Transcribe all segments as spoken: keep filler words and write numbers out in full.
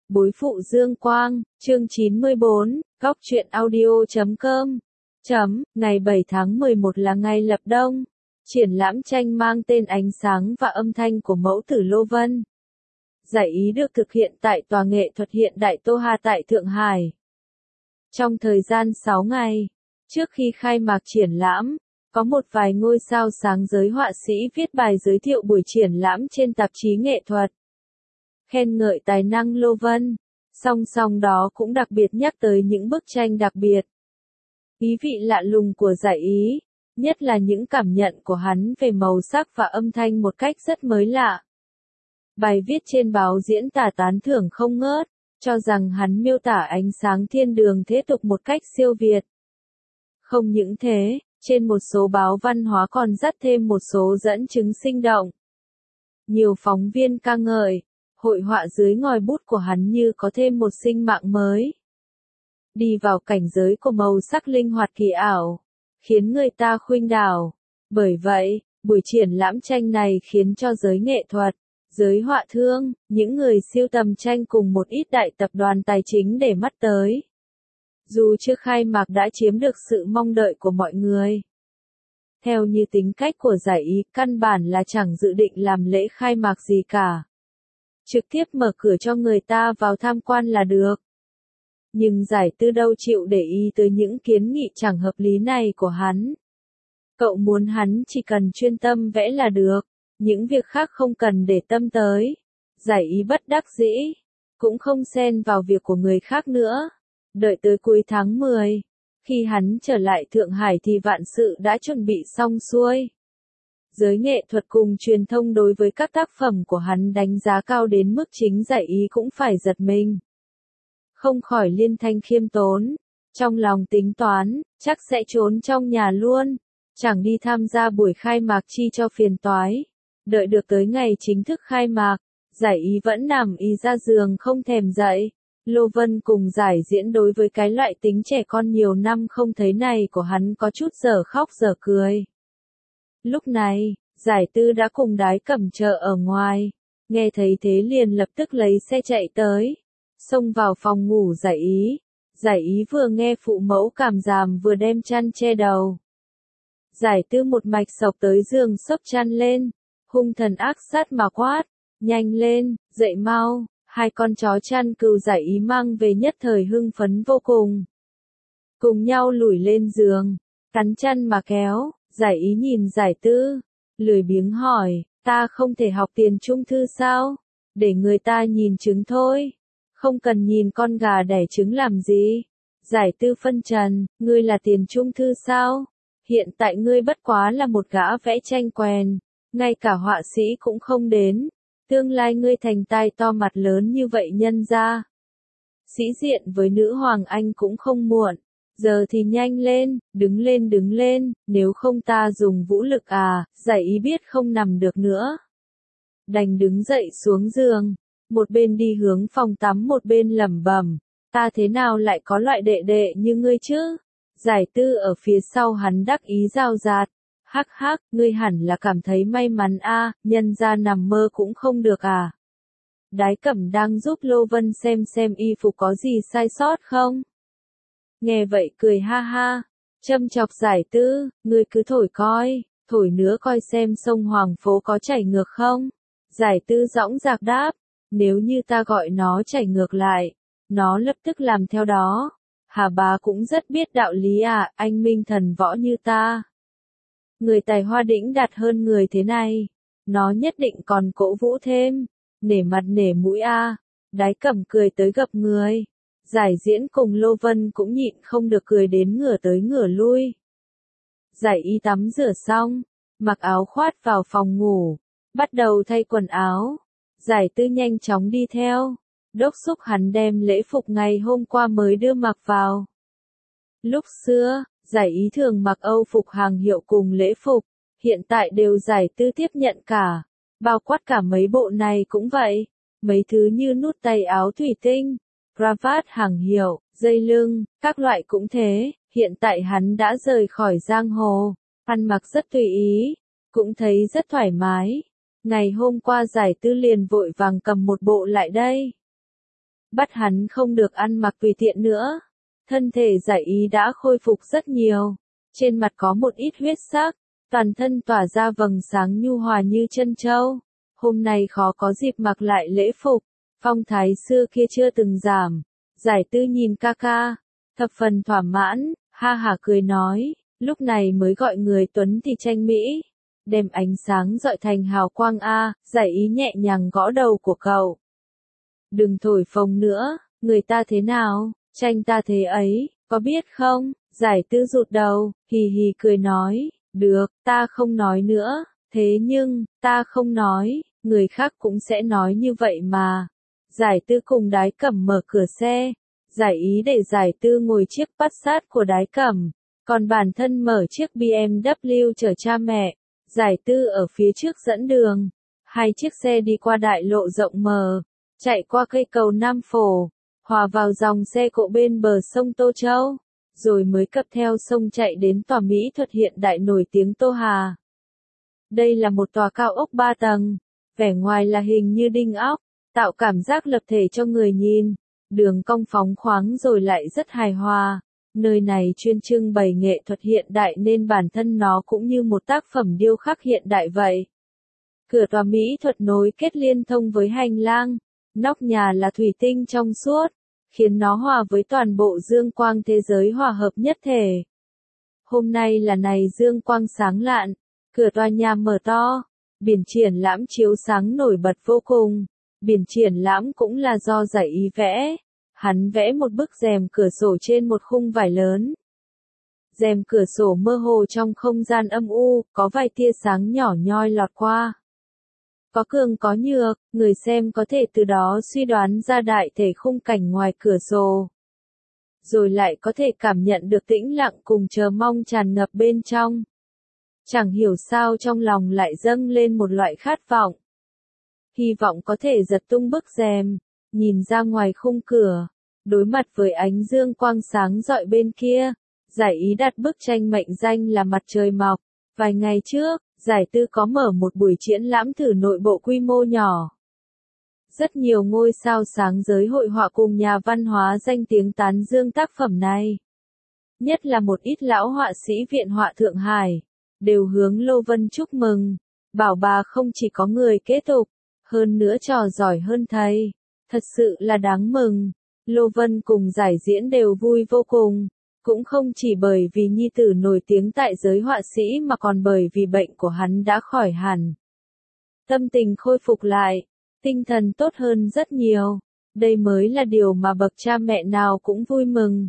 Bối phụ Dương Quang, chương chín mươi bốn, góc truyện audio chấm com. Chấm, ngày bảy tháng mười một là ngày lập đông. Triển lãm tranh mang tên Ánh sáng và âm thanh của mẫu tử Lô Vân. Giải ý được thực hiện tại Tòa nghệ thuật hiện đại Tô Hà tại Thượng Hải. Trong thời gian sáu ngày, trước khi khai mạc triển lãm, có một vài ngôi sao sáng giới họa sĩ viết bài giới thiệu buổi triển lãm trên tạp chí nghệ thuật. Khen ngợi tài năng Lô Vân, song song đó cũng đặc biệt nhắc tới những bức tranh đặc biệt. Ý vị lạ lùng của giải ý, nhất là những cảm nhận của hắn về màu sắc và âm thanh một cách rất mới lạ. Bài viết trên báo diễn tả tán thưởng không ngớt, cho rằng hắn miêu tả ánh sáng thiên đường thế tục một cách siêu việt. Không những thế, trên một số báo văn hóa còn dắt thêm một số dẫn chứng sinh động. Nhiều phóng viên ca ngợi, hội họa dưới ngòi bút của hắn như có thêm một sinh mạng mới. Đi vào cảnh giới của màu sắc linh hoạt kỳ ảo, khiến người ta khuynh đảo. Bởi vậy, buổi triển lãm tranh này khiến cho giới nghệ thuật, giới họa thương, những người siêu tầm tranh cùng một ít đại tập đoàn tài chính để mắt tới. Dù chưa khai mạc đã chiếm được sự mong đợi của mọi người. Theo như tính cách của giải ý, căn bản là chẳng dự định làm lễ khai mạc gì cả. Trực tiếp mở cửa cho người ta vào tham quan là được. Nhưng giải tư đâu chịu để ý tới những kiến nghị chẳng hợp lý này của hắn. Cậu muốn hắn chỉ cần chuyên tâm vẽ là được, những việc khác không cần để tâm tới. Giải ý bất đắc dĩ, cũng không xen vào việc của người khác nữa. Đợi tới cuối tháng mười, khi hắn trở lại Thượng Hải thì vạn sự đã chuẩn bị xong xuôi. Giới nghệ thuật cùng truyền thông đối với các tác phẩm của hắn đánh giá cao đến mức chính giải ý cũng phải giật mình. Không khỏi liên thanh khiêm tốn, trong lòng tính toán, chắc sẽ trốn trong nhà luôn, chẳng đi tham gia buổi khai mạc chi cho phiền toái. Đợi được tới ngày chính thức khai mạc, giải ý vẫn nằm y ra giường không thèm dậy. Lô Vân cùng giải diễn đối với cái loại tính trẻ con nhiều năm không thấy này của hắn có chút dở khóc dở cười. Lúc này, giải tư đã cùng Đái Cẩm chờ ở ngoài, nghe thấy thế liền lập tức lấy xe chạy tới, xông vào phòng ngủ giải ý. Giải ý vừa nghe phụ mẫu cảm giảm vừa đem chăn che đầu. Giải tư một mạch xộc tới giường xốc chăn lên, hung thần ác sát mà quát, nhanh lên, dậy mau. Hai con chó chăn cừu giải ý mang về nhất thời hưng phấn vô cùng. Cùng nhau lủi lên giường, cắn chăn mà kéo, giải ý nhìn giải tư, lười biếng hỏi, ta không thể học tiền trung thư sao? Để người ta nhìn trứng thôi, không cần nhìn con gà đẻ trứng làm gì? Giải tư phân trần, ngươi là tiền trung thư sao? Hiện tại ngươi bất quá là một gã vẽ tranh quèn, ngay cả họa sĩ cũng không đến. Tương lai ngươi thành tai to mặt lớn như vậy nhân ra. Sĩ diện với nữ hoàng Anh cũng không muộn. Giờ thì nhanh lên, đứng lên đứng lên, nếu không ta dùng vũ lực à, giải ý biết không nằm được nữa. Đành đứng dậy xuống giường, một bên đi hướng phòng tắm một bên lẩm bẩm, ta thế nào lại có loại đệ đệ như ngươi chứ? Giải tư ở phía sau hắn đắc ý rao rạt. Hắc hắc, ngươi hẳn là cảm thấy may mắn a, nhân ra nằm mơ cũng không được à. Đái Cẩm đang giúp Lô Vân xem xem y phục có gì sai sót không. Nghe vậy cười ha ha, châm chọc giải tư, ngươi cứ thổi coi, thổi nữa coi xem sông Hoàng Phố có chảy ngược không. Giải tư dõng dạc đáp, nếu như ta gọi nó chảy ngược lại, nó lập tức làm theo đó. Hà bá cũng rất biết đạo lý à, anh minh thần võ như ta. Người tài hoa đĩnh đạt hơn người thế này, nó nhất định còn cổ vũ thêm, nể mặt nể mũi a. À. Đái Cẩm cười tới gập người, giải diễn cùng Lô Vân cũng nhịn không được cười đến ngửa tới ngửa lui. Giải y tắm rửa xong, mặc áo khoát vào phòng ngủ, bắt đầu thay quần áo, giải tư nhanh chóng đi theo, đốc thúc hắn đem lễ phục ngày hôm qua mới đưa mặc vào. Lúc xưa, giải ý thường mặc Âu phục hàng hiệu cùng lễ phục, hiện tại đều giải tư tiếp nhận cả, bao quát cả mấy bộ này cũng vậy, mấy thứ như nút tay áo thủy tinh, cravat hàng hiệu, dây lưng, các loại cũng thế, hiện tại hắn đã rời khỏi giang hồ, ăn mặc rất tùy ý, cũng thấy rất thoải mái. Ngày hôm qua giải tư liền vội vàng cầm một bộ lại đây. bắt hắn không được ăn mặc tùy tiện nữa. Thân thể Giải Ý đã khôi phục rất nhiều, trên mặt có một ít huyết sắc, toàn thân tỏa ra vầng sáng nhu hòa như chân châu. Hôm nay khó có dịp mặc lại lễ phục, phong thái xưa kia chưa từng giảm. Giải Tư nhìn ca ca, thập phần thỏa mãn, ha hả cười nói, lúc này mới gọi người tuấn thì tranh mỹ, đem ánh sáng dọi thành hào quang a. Giải Ý nhẹ nhàng gõ đầu của cậu. Đừng thổi phồng nữa, người ta thế nào, tranh ta thế ấy, có biết không? Giải Tư rụt đầu, hì hì cười nói, được, ta không nói nữa, thế nhưng, ta không nói, người khác cũng sẽ nói như vậy mà. Giải Tư cùng Đái Cẩm mở cửa xe, Giải Ý để Giải Tư ngồi chiếc Passat của Đái Cẩm, còn bản thân mở chiếc bê em vê chở cha mẹ. Giải Tư ở phía trước dẫn đường, hai chiếc xe đi qua đại lộ rộng mở, chạy qua cây cầu Nam Phổ, hòa vào dòng xe cộ bên bờ sông Tô Châu, rồi mới cập theo sông chạy đến tòa mỹ thuật hiện đại nổi tiếng Tô Hà. Đây là một tòa cao ốc ba tầng, vẻ ngoài là hình như đinh ốc, tạo cảm giác lập thể cho người nhìn, đường cong phóng khoáng rồi lại rất hài hòa. Nơi này chuyên trưng bày nghệ thuật hiện đại nên bản thân nó cũng như một tác phẩm điêu khắc hiện đại vậy. Cửa tòa mỹ thuật nối kết liên thông với hành lang, nóc nhà là thủy tinh trong suốt, khiến nó hòa với toàn bộ dương quang thế giới hòa hợp nhất thể. Hôm nay là ngày dương quang sáng lạn, cửa tòa nhà mở to, biển triển lãm chiếu sáng nổi bật vô cùng. Biển triển lãm cũng là do Giải Ý vẽ. Hắn vẽ một bức rèm cửa sổ trên một khung vải lớn. Rèm cửa sổ mơ hồ trong không gian âm u, có vài tia sáng nhỏ nhoi lọt qua. Có cường có nhược, người xem có thể từ đó suy đoán ra đại thể khung cảnh ngoài cửa sổ. Rồi lại có thể cảm nhận được tĩnh lặng cùng chờ mong tràn ngập bên trong. Chẳng hiểu sao trong lòng lại dâng lên một loại khát vọng. Hy vọng có thể giật tung bức rèm, nhìn ra ngoài khung cửa, đối mặt với ánh dương quang sáng rọi bên kia. Giải Ý đặt bức tranh mệnh danh là Mặt Trời Mọc. Vài ngày trước, Giải Tư có mở một buổi triển lãm thử nội bộ quy mô nhỏ. Rất nhiều ngôi sao sáng giới hội họa cùng nhà văn hóa danh tiếng tán dương tác phẩm này. Nhất là một ít lão họa sĩ Viện họa Thượng Hải, đều hướng Lô Vân chúc mừng, bảo bà không chỉ có người kế tục, hơn nữa trò giỏi hơn thầy. Thật sự là đáng mừng. Lô Vân cùng Giải Diễn đều vui vô cùng, cũng không chỉ bởi vì nhi tử nổi tiếng tại giới họa sĩ mà còn bởi vì bệnh của hắn đã khỏi hẳn. Tâm tình khôi phục lại, tinh thần tốt hơn rất nhiều, đây mới là điều mà bậc cha mẹ nào cũng vui mừng.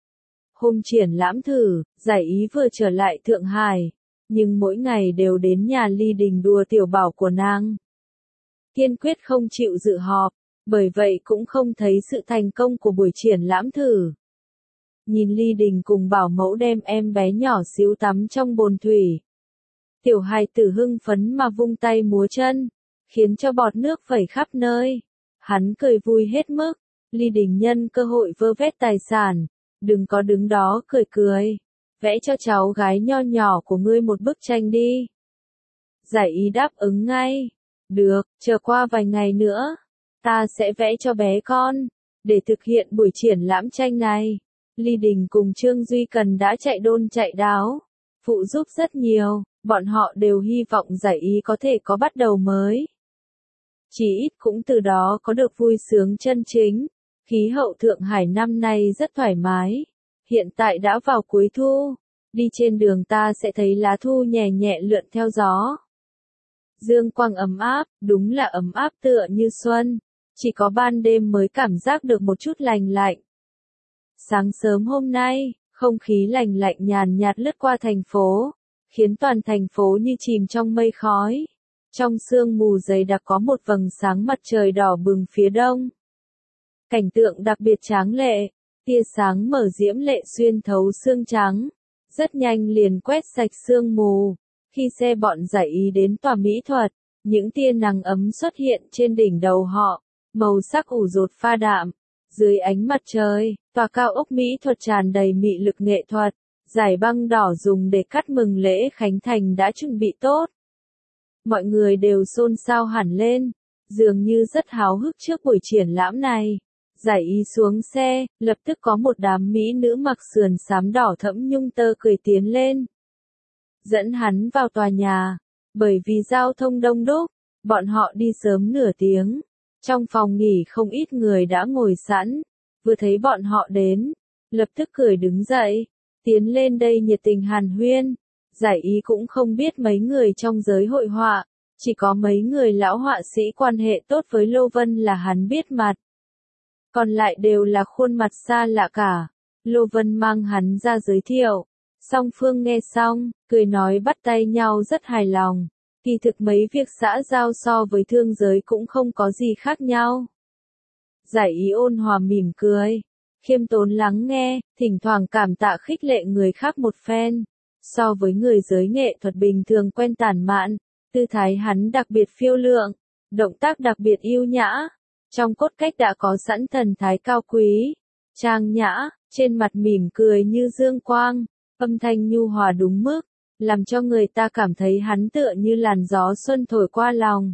Hôm triển lãm thử, Giải Ý vừa trở lại Thượng Hải, nhưng mỗi ngày đều đến nhà Ly Đình đùa tiểu bảo của nàng. Kiên quyết không chịu dự họp. Bởi vậy cũng không thấy sự thành công của buổi triển lãm thử. Nhìn Ly Đình cùng bảo mẫu đem em bé nhỏ xíu tắm trong bồn thủy. Tiểu hài tử hưng phấn mà vung tay múa chân, khiến cho bọt nước vẩy khắp nơi. Hắn cười vui hết mức. Ly Đình nhân cơ hội vơ vét tài sản, đừng có đứng đó cười cười. Vẽ cho cháu gái nho nhỏ của ngươi một bức tranh đi. Giải Ý đáp ứng ngay. Được, chờ qua vài ngày nữa. Ta sẽ vẽ cho bé con, để thực hiện buổi triển lãm tranh này. Ly Đình cùng Trương Duy Cần đã chạy đôn chạy đáo, phụ giúp rất nhiều, bọn họ đều hy vọng Giải Ý có thể có bắt đầu mới. Chỉ ít cũng từ đó có được vui sướng chân chính. Khí hậu Thượng Hải năm nay rất thoải mái, hiện tại đã vào cuối thu, đi trên đường ta sẽ thấy lá thu nhẹ nhẹ lượn theo gió. Dương quang ấm áp, đúng là ấm áp tựa như xuân. Chỉ có ban đêm mới cảm giác được một chút lành lạnh. Sáng sớm hôm nay, không khí lành lạnh nhàn nhạt lướt qua thành phố, khiến toàn thành phố như chìm trong mây khói. Trong sương mù dày đặc có một vầng sáng mặt trời đỏ bừng phía đông. Cảnh tượng đặc biệt tráng lệ, tia sáng mở diễm lệ xuyên thấu sương trắng, rất nhanh liền quét sạch sương mù. Khi xe bọn Giải Ý đến tòa mỹ thuật, những tia nắng ấm xuất hiện trên đỉnh đầu họ. Màu sắc ủ rột pha đạm, dưới ánh mặt trời, tòa cao ốc mỹ thuật tràn đầy mị lực nghệ thuật, giải băng đỏ dùng để cắt mừng lễ khánh thành đã chuẩn bị tốt. Mọi người đều xôn xao hẳn lên, dường như rất háo hức trước buổi triển lãm này. Giải ý xuống xe, lập tức có một đám mỹ nữ mặc sườn xám đỏ thẫm nhung tơ cười tiến lên. Dẫn hắn vào tòa nhà, bởi vì giao thông đông đúc, bọn họ đi sớm nửa tiếng. Trong phòng nghỉ không ít người đã ngồi sẵn, vừa thấy bọn họ đến, lập tức cười đứng dậy, tiến lên đây nhiệt tình hàn huyên. Giải ý cũng không biết mấy người trong giới hội họa, chỉ có mấy người lão họa sĩ quan hệ tốt với Lô Vân là hắn biết mặt. Còn lại đều là khuôn mặt xa lạ cả. Lô Vân mang hắn ra giới thiệu. Song phương nghe xong, cười nói bắt tay nhau rất hài lòng. Kỳ thực mấy việc xã giao so với thương giới cũng không có gì khác nhau. Giải ý ôn hòa mỉm cười, khiêm tốn lắng nghe, thỉnh thoảng cảm tạ khích lệ người khác một phen. So với người giới nghệ thuật bình thường quen tản mạn, tư thái hắn đặc biệt phiêu lượng, động tác đặc biệt yêu nhã. Trong cốt cách đã có sẵn thần thái cao quý, trang nhã, trên mặt mỉm cười như dương quang, âm thanh nhu hòa đúng mức, làm cho người ta cảm thấy hắn tựa như làn gió xuân thổi qua lòng.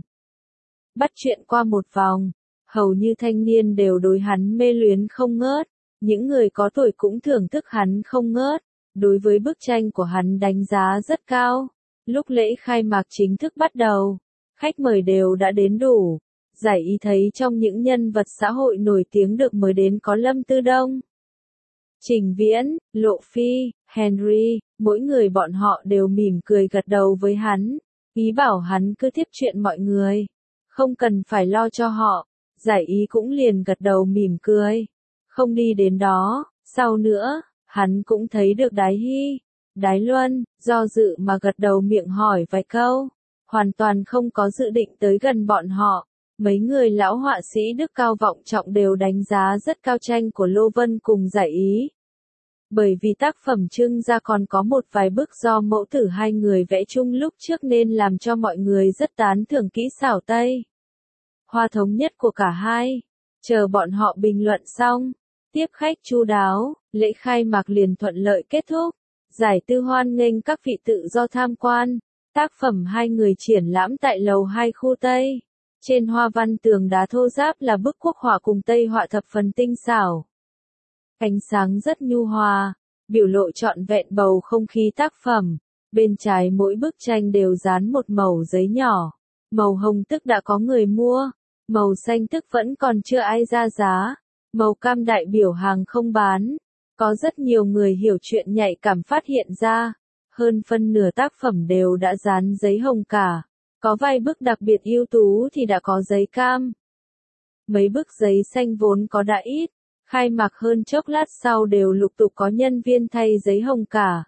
Bắt chuyện qua một vòng, hầu như thanh niên đều đối hắn mê luyến không ngớt, những người có tuổi cũng thưởng thức hắn không ngớt, đối với bức tranh của hắn đánh giá rất cao. Lúc lễ khai mạc chính thức bắt đầu, khách mời đều đã đến đủ. Giải ý thấy trong những nhân vật xã hội nổi tiếng được mời đến có Lâm Tư Đông, Trình Viễn, Lộ Phi, Henry, mỗi người bọn họ đều mỉm cười gật đầu với hắn, ý bảo hắn cứ tiếp chuyện mọi người, không cần phải lo cho họ. Giải ý cũng liền gật đầu mỉm cười, không đi đến đó. Sau nữa, hắn cũng thấy được Đái Hy, Đái Luân, do dự mà gật đầu miệng hỏi vài câu, hoàn toàn không có dự định tới gần bọn họ. Mấy người lão họa sĩ đức cao vọng trọng đều đánh giá rất cao tranh của Lô Vân cùng Giải ý. Bởi vì tác phẩm trưng ra còn có một vài bức do mẫu tử hai người vẽ chung lúc trước nên làm cho mọi người rất tán thưởng kỹ xảo Tây Hoa thống nhất của cả hai. Chờ bọn họ bình luận xong, tiếp khách chu đáo, lễ khai mạc liền thuận lợi kết thúc. Giải tư hoan nghênh các vị tự do tham quan. Tác phẩm hai người triển lãm tại lầu hai khu Tây. Trên hoa văn tường đá thô ráp là bức quốc họa cùng Tây họa thập phần tinh xảo. Ánh sáng rất nhu hòa, biểu lộ trọn vẹn bầu không khí tác phẩm. Bên trái mỗi bức tranh đều dán một mẩu giấy nhỏ. Màu hồng tức đã có người mua, màu xanh tức vẫn còn chưa ai ra giá, màu cam đại biểu hàng không bán. Có rất nhiều người hiểu chuyện nhạy cảm phát hiện ra, hơn phân nửa tác phẩm đều đã dán giấy hồng cả. Có vài bức đặc biệt ưu tú thì đã có giấy cam. Mấy bức giấy xanh vốn có đã ít, khai mạc hơn chốc lát sau đều lục tục có nhân viên thay giấy hồng cả.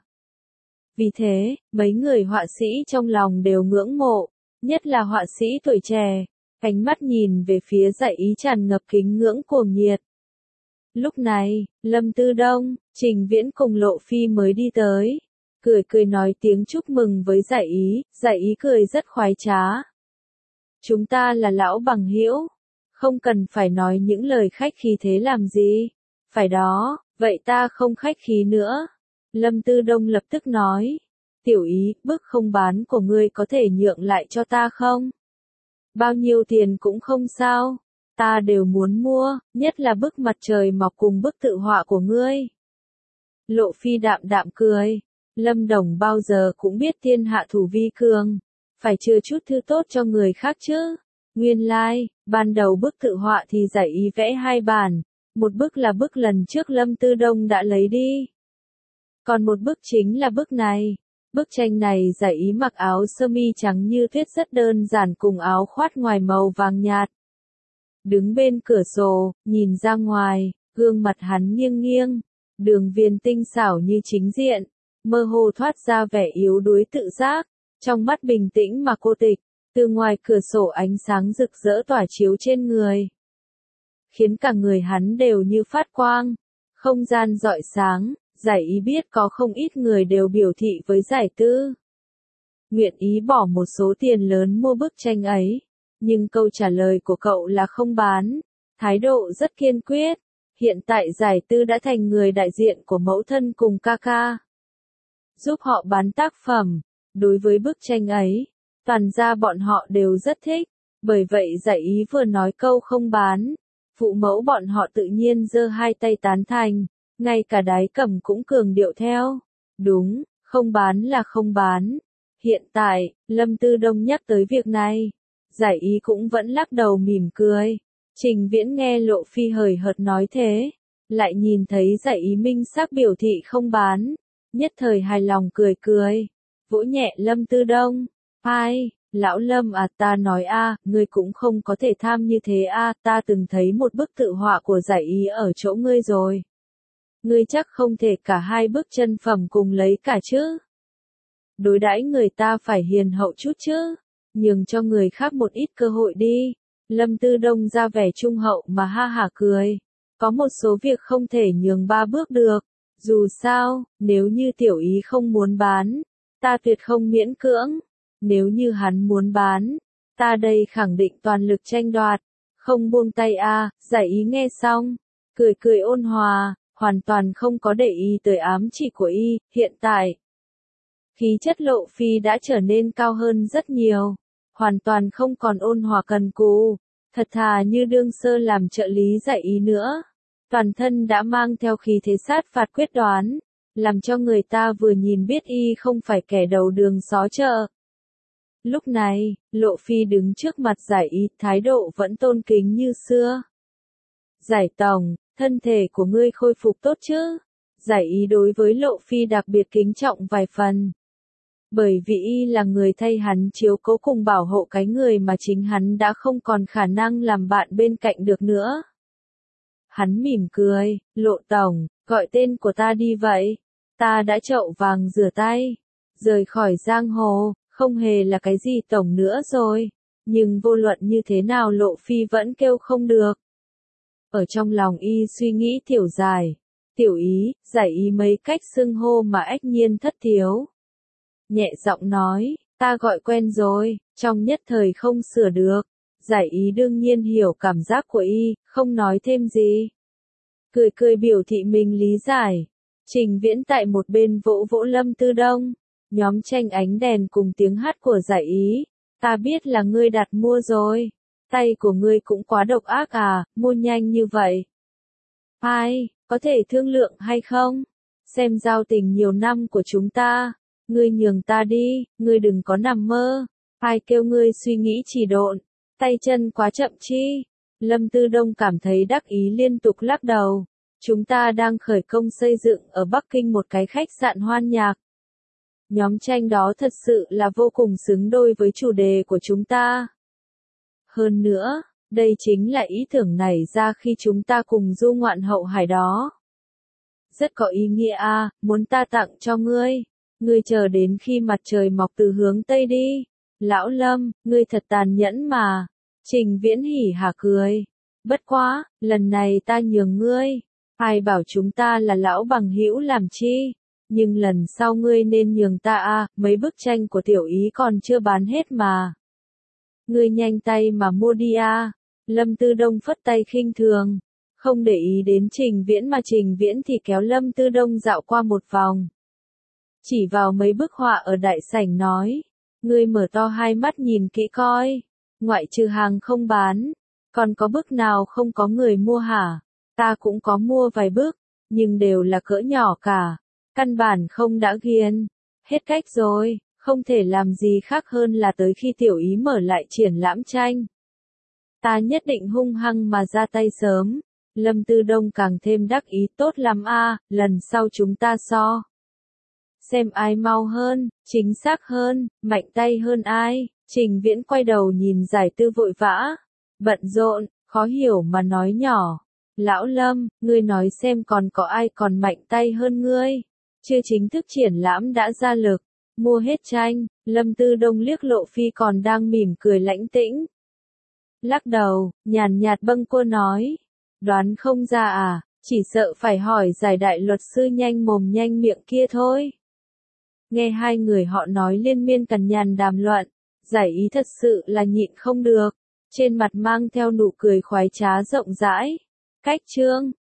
Vì thế, mấy người họa sĩ trong lòng đều ngưỡng mộ, nhất là họa sĩ tuổi trẻ, ánh mắt nhìn về phía Giải ý tràn ngập kính ngưỡng cuồng nhiệt. Lúc này, Lâm Tư Đông, Trình Viễn cùng Lộ Phi mới đi tới. Cười cười nói tiếng chúc mừng với Giải ý, Giải ý cười rất khoái trá. Chúng ta là lão bằng hữu, không cần phải nói những lời khách khí thế làm gì. Phải đó, vậy ta không khách khí nữa. Lâm Tư Đông lập tức nói, tiểu ý, bức không bán của ngươi có thể nhượng lại cho ta không? Bao nhiêu tiền cũng không sao, ta đều muốn mua, nhất là bức mặt trời mọc cùng bức tự họa của ngươi. Lộ Phi đạm đạm cười. Lâm Đồng bao giờ cũng biết thiên hạ thủ vi cường, phải chừa chút thư tốt cho người khác chứ. Nguyên lai, like, ban đầu bức tự họa thì Giải ý vẽ hai bản, một bức là bức lần trước Lâm Tư Đông đã lấy đi. Còn một bức chính là bức này. Bức tranh này Giải ý mặc áo sơ mi trắng như tuyết rất đơn giản cùng áo khoác ngoài màu vàng nhạt. Đứng bên cửa sổ, nhìn ra ngoài, gương mặt hắn nghiêng nghiêng, đường viền tinh xảo như chính diện. Mơ hồ thoát ra vẻ yếu đuối tự giác, trong mắt bình tĩnh mà cô tịch, từ ngoài cửa sổ ánh sáng rực rỡ tỏa chiếu trên người, khiến cả người hắn đều như phát quang, không gian rọi sáng. Giải ý biết có không ít người đều biểu thị với Giải tư, nguyện ý bỏ một số tiền lớn mua bức tranh ấy, nhưng câu trả lời của cậu là không bán, thái độ rất kiên quyết. Hiện tại Giải tư đã thành người đại diện của mẫu thân cùng ca ca, giúp họ bán tác phẩm. Đối với bức tranh ấy, toàn ra bọn họ đều rất thích, bởi vậy Giải ý vừa nói câu không bán, Phụ mẫu bọn họ tự nhiên giơ hai tay tán thành, ngay cả Đái Cẩm cũng cường điệu theo. Đúng, không bán là không bán. Hiện tại, Lâm Tư Đông nhắc tới việc này, Giải Ý cũng vẫn lắc đầu mỉm cười. Trình Viễn nghe Lộ Phi hời hợt nói thế, lại nhìn thấy Giải Ý minh xác biểu thị không bán, nhất thời hài lòng cười cười, vỗ nhẹ Lâm Tư Đông. Ai, lão Lâm à, ta nói a, ngươi cũng không có thể tham như thế a, ta từng thấy một bức tự họa của Giải Ý ở chỗ ngươi rồi. Ngươi chắc không thể cả hai bức chân phẩm cùng lấy cả chứ. Đối đãi người ta phải hiền hậu chút chứ, nhường cho người khác một ít cơ hội đi. Lâm Tư Đông ra vẻ trung hậu mà ha hả cười. Có một số việc không thể nhường ba bước được. Dù sao, nếu như Tiểu Ý không muốn bán, ta tuyệt không miễn cưỡng. Nếu như hắn muốn bán, ta đây khẳng định toàn lực tranh đoạt, không buông tay a. Giải Ý nghe xong, cười cười ôn hòa, hoàn toàn không có để ý tới ám chỉ của y. Hiện tại, khí chất Lộ Phi đã trở nên cao hơn rất nhiều, hoàn toàn không còn ôn hòa cần cù, thật thà như đương sơ làm trợ lý Giải Ý nữa. Toàn thân đã mang theo khí thế sát phạt quyết đoán, làm cho người ta vừa nhìn biết y không phải kẻ đầu đường xó chợ. Lúc này, Lộ Phi đứng trước mặt Giải Ý, thái độ vẫn tôn kính như xưa. Giải tổng, thân thể của ngươi khôi phục tốt chứ? Giải Ý đối với Lộ Phi đặc biệt kính trọng vài phần. Bởi vì y là người thay hắn chiếu cố cùng bảo hộ cái người mà chính hắn đã không còn khả năng làm bạn bên cạnh được nữa. Hắn mỉm cười, Lộ tổng, gọi tên của ta đi vậy. Ta đã chậu vàng rửa tay, rời khỏi giang hồ, không hề là cái gì tổng nữa rồi. Nhưng vô luận như thế nào Lộ Phi vẫn kêu không được. Ở trong lòng y suy nghĩ Tiểu Giải, Tiểu Ý, Giải Ý mấy cách xưng hô mà ách nhiên thất thiếu. Nhẹ giọng nói, ta gọi quen rồi, trong nhất thời không sửa được. Giải Ý đương nhiên hiểu cảm giác của y, không nói thêm gì. Cười cười biểu thị mình lý giải. Trình Viễn tại một bên vỗ vỗ Lâm Tư Đông. Nhóm tranh ánh đèn cùng tiếng hát của Giải Ý. Ta biết là ngươi đặt mua rồi. Tay của ngươi cũng quá độc ác à, mua nhanh như vậy. Ai, có thể thương lượng hay không? Xem giao tình nhiều năm của chúng ta. Ngươi nhường ta đi, ngươi đừng có nằm mơ. Ai kêu ngươi suy nghĩ chỉ độn, tay chân quá chậm chi. Lâm Tư Đông cảm thấy đắc ý liên tục lắc đầu. Chúng ta đang khởi công xây dựng ở Bắc Kinh một cái khách sạn hoan nhạc. Nhóm tranh đó thật sự là vô cùng xứng đôi với chủ đề của chúng ta. Hơn nữa, đây chính là ý tưởng nảy ra khi chúng ta cùng du ngoạn hậu hải đó. Rất có ý nghĩa a, muốn ta tặng cho ngươi. Ngươi chờ đến khi mặt trời mọc từ hướng Tây đi. Lão Lâm, ngươi thật tàn nhẫn mà. Trình Viễn hỉ hả cười. Bất quá, lần này ta nhường ngươi. Ai bảo chúng ta là lão bằng hữu làm chi. Nhưng lần sau ngươi nên nhường ta a, mấy bức tranh của Tiểu Ý còn chưa bán hết mà. Ngươi nhanh tay mà mua đi a. Lâm Tư Đông phất tay khinh thường. Không để ý đến Trình Viễn mà Trình Viễn thì kéo Lâm Tư Đông dạo qua một vòng. Chỉ vào mấy bức họa ở đại sảnh nói. Ngươi mở to hai mắt nhìn kỹ coi. Ngoại trừ hàng không bán. Còn có bức nào không có người mua hả? Ta cũng có mua vài bức. Nhưng đều là cỡ nhỏ cả. Căn bản không đã ghiền. Hết cách rồi. Không thể làm gì khác hơn là tới khi Tiểu Ý mở lại triển lãm tranh. Ta nhất định hung hăng mà ra tay sớm. Lâm Tư Đông càng thêm đắc ý, tốt lắm a, lần sau chúng ta so. Xem ai mau hơn, chính xác hơn, mạnh tay hơn ai. Trình Viễn quay đầu nhìn Giải Tư vội vã, bận rộn, khó hiểu mà nói nhỏ. Lão Lâm, ngươi nói xem còn có ai còn mạnh tay hơn ngươi. Chưa chính thức triển lãm đã ra lực, mua hết tranh. Lâm Tư Đông liếc Lộ Phi còn đang mỉm cười lãnh tĩnh. Lắc đầu, nhàn nhạt bâng quơ nói. Đoán không ra à, chỉ sợ phải hỏi Giải đại luật sư nhanh mồm nhanh miệng kia thôi. Nghe hai người họ nói liên miên cằn nhằn đàm luận, Giải Ý thật sự là nhịn không được. Trên mặt mang theo nụ cười khoái trá rộng rãi. Cách chương,